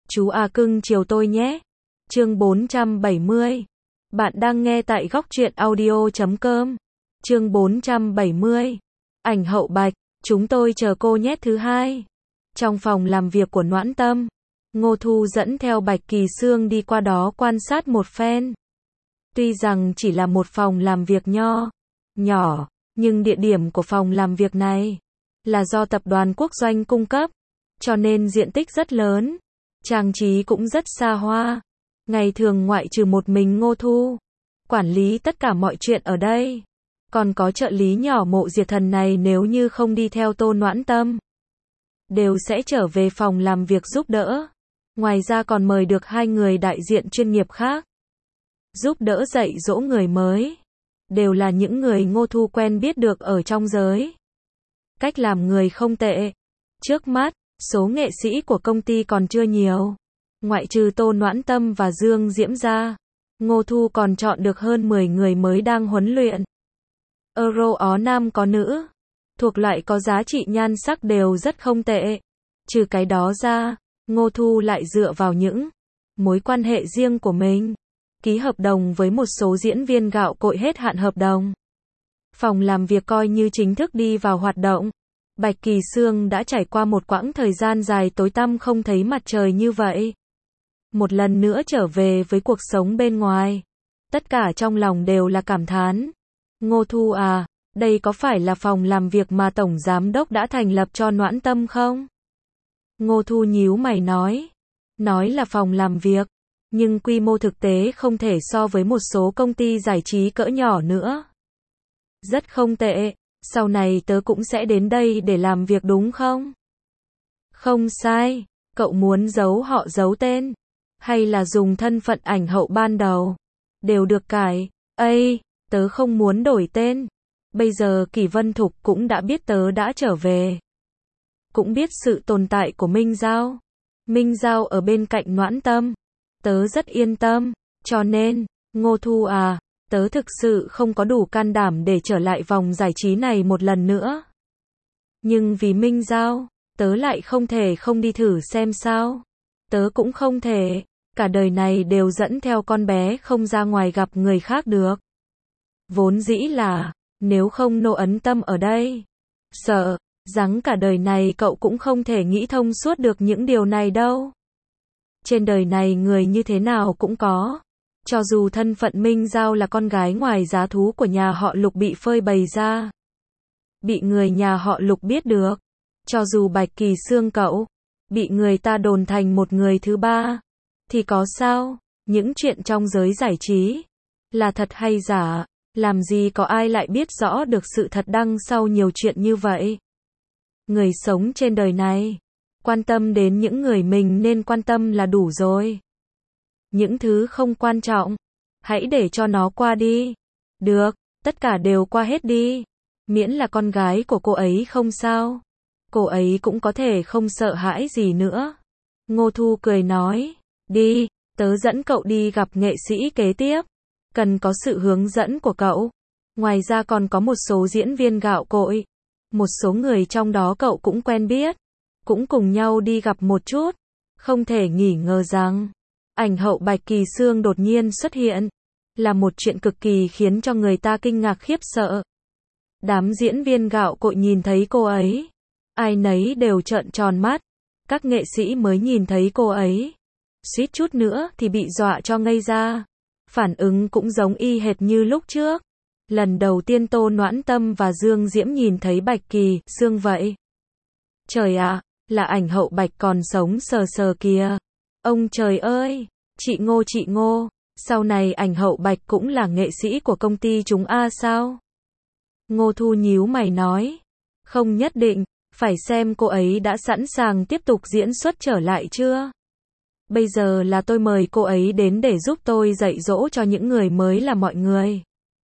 Chú A cưng chiều tôi nhé. Chương 470. Bạn đang nghe tại góc truyện audio.com. Chương 470. Ảnh hậu Bạch, chúng tôi chờ cô nhé. Thứ hai. Trong phòng làm việc của Noãn Tâm, Ngô Thu dẫn theo Bạch Kỳ Sương đi qua đó quan sát một phen. Tuy rằng chỉ là một phòng làm việc nhỏ, nhưng địa điểm của phòng làm việc này là do tập đoàn Quốc Doanh cung cấp, cho nên diện tích rất lớn, trang trí cũng rất xa hoa. Ngày thường ngoại trừ một mình Ngô Thu quản lý tất cả mọi chuyện ở đây, còn có trợ lý nhỏ Mộ Diệt Thần này nếu như không đi theo Tô Noãn Tâm, đều sẽ trở về phòng làm việc giúp đỡ. Ngoài ra còn mời được hai người đại diện chuyên nghiệp khác, giúp đỡ dạy dỗ người mới. Đều là những người Ngô Thu quen biết được ở trong giới. Cách làm người không tệ. Trước mắt, số nghệ sĩ của công ty còn chưa nhiều. Ngoại trừ Tô Noãn Tâm và Dương Diễm ra, Ngô Thu còn chọn được hơn 10 người mới đang huấn luyện. Euro ó nam có nữ, thuộc loại có giá trị nhan sắc đều rất không tệ. Trừ cái đó ra, Ngô Thu lại dựa vào những mối quan hệ riêng của mình, ký hợp đồng với một số diễn viên gạo cội hết hạn hợp đồng. Phòng làm việc coi như chính thức đi vào hoạt động. Bạch Kỳ Sương đã trải qua một quãng thời gian dài tối tăm không thấy mặt trời như vậy. Một lần nữa trở về với cuộc sống bên ngoài. Tất cả trong lòng đều là cảm thán. Ngô Thu à, đây có phải là phòng làm việc mà Tổng Giám Đốc đã thành lập cho Noãn Tâm không? Ngô Thu nhíu mày nói là phòng làm việc, nhưng quy mô thực tế không thể so với một số công ty giải trí cỡ nhỏ nữa. Rất không tệ, sau này tớ cũng sẽ đến đây để làm việc đúng không? Không sai, cậu muốn giấu họ giấu tên, hay là dùng thân phận ảnh hậu ban đầu, đều được cải. Ây, tớ không muốn đổi tên. Bây giờ Kỷ Vân Thục cũng đã biết tớ đã trở về, cũng biết sự tồn tại của Minh Giao. Minh Giao ở bên cạnh Noãn Tâm, tớ rất yên tâm, cho nên, Ngô Thu à, tớ thực sự không có đủ can đảm để trở lại vòng giải trí này một lần nữa. Nhưng vì Minh Giao, tớ lại không thể không đi thử xem sao. Tớ cũng không thể, cả đời này đều dẫn theo con bé không ra ngoài gặp người khác được. Vốn dĩ là, nếu không Nô Ấn Tâm ở đây, sợ rằng cả đời này cậu cũng không thể nghĩ thông suốt được những điều này đâu. Trên đời này người như thế nào cũng có. Cho dù thân phận Minh Giao là con gái ngoài giá thú của nhà họ Lục bị phơi bày ra, bị người nhà họ Lục biết được, cho dù Bạch Kỳ Sương cậu bị người ta đồn thành một người thứ ba, thì có sao? Những chuyện trong giới giải trí là thật hay giả, làm gì có ai lại biết rõ được sự thật đằng sau nhiều chuyện như vậy. Người sống trên đời này, quan tâm đến những người mình nên quan tâm là đủ rồi. Những thứ không quan trọng, hãy để cho nó qua đi. Được, tất cả đều qua hết đi. Miễn là con gái của cô ấy không sao. Cô ấy cũng có thể không sợ hãi gì nữa. Ngô Thu cười nói, đi, tớ dẫn cậu đi gặp nghệ sĩ kế tiếp. Cần có sự hướng dẫn của cậu. Ngoài ra còn có một số diễn viên gạo cội. Một số người trong đó cậu cũng quen biết. Cũng cùng nhau đi gặp một chút. Không thể nghi ngờ rằng ảnh hậu Bạch Kỳ Sương đột nhiên xuất hiện, là một chuyện cực kỳ khiến cho người ta kinh ngạc khiếp sợ. Đám diễn viên gạo cội nhìn thấy cô ấy, ai nấy đều trợn tròn mắt. Các nghệ sĩ mới nhìn thấy cô ấy, suýt chút nữa thì bị dọa cho ngây ra. Phản ứng cũng giống y hệt như lúc trước. Lần đầu tiên Tô Noãn Tâm và Dương Diễm nhìn thấy Bạch Kỳ Sương vậy. Trời ạ, là ảnh hậu Bạch còn sống sờ sờ kìa. Ông trời ơi, chị Ngô, sau này ảnh hậu Bạch cũng là nghệ sĩ của công ty chúng A sao? Ngô Thu nhíu mày nói, không nhất định, phải xem cô ấy đã sẵn sàng tiếp tục diễn xuất trở lại chưa? Bây giờ là tôi mời cô ấy đến để giúp tôi dạy dỗ cho những người mới là mọi người.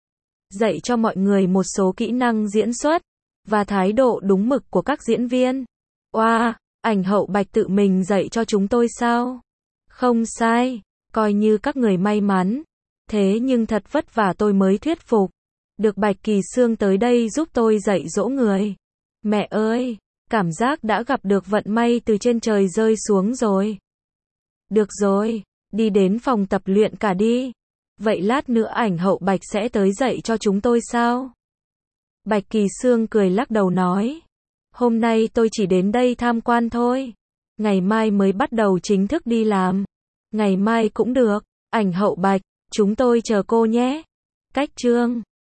Dạy cho mọi người một số kỹ năng diễn xuất, và thái độ đúng mực của các diễn viên. Oa, ảnh hậu Bạch tự mình dạy cho chúng tôi sao? Không sai, coi như các người may mắn. Thế nhưng thật vất vả tôi mới thuyết phục được Bạch Kỳ Sương tới đây giúp tôi dạy dỗ người. Mẹ ơi, cảm giác đã gặp được vận may từ trên trời rơi xuống rồi. Được rồi, đi đến phòng tập luyện cả đi. Vậy lát nữa Ảnh Hậu Bạch sẽ tới dạy cho chúng tôi sao? Bạch Kỳ Xương cười lắc đầu nói. Hôm nay tôi chỉ đến đây tham quan thôi. Ngày mai mới bắt đầu chính thức đi làm. Ngày mai cũng được. Ảnh Hậu Bạch, chúng tôi chờ cô nhé. Cách chương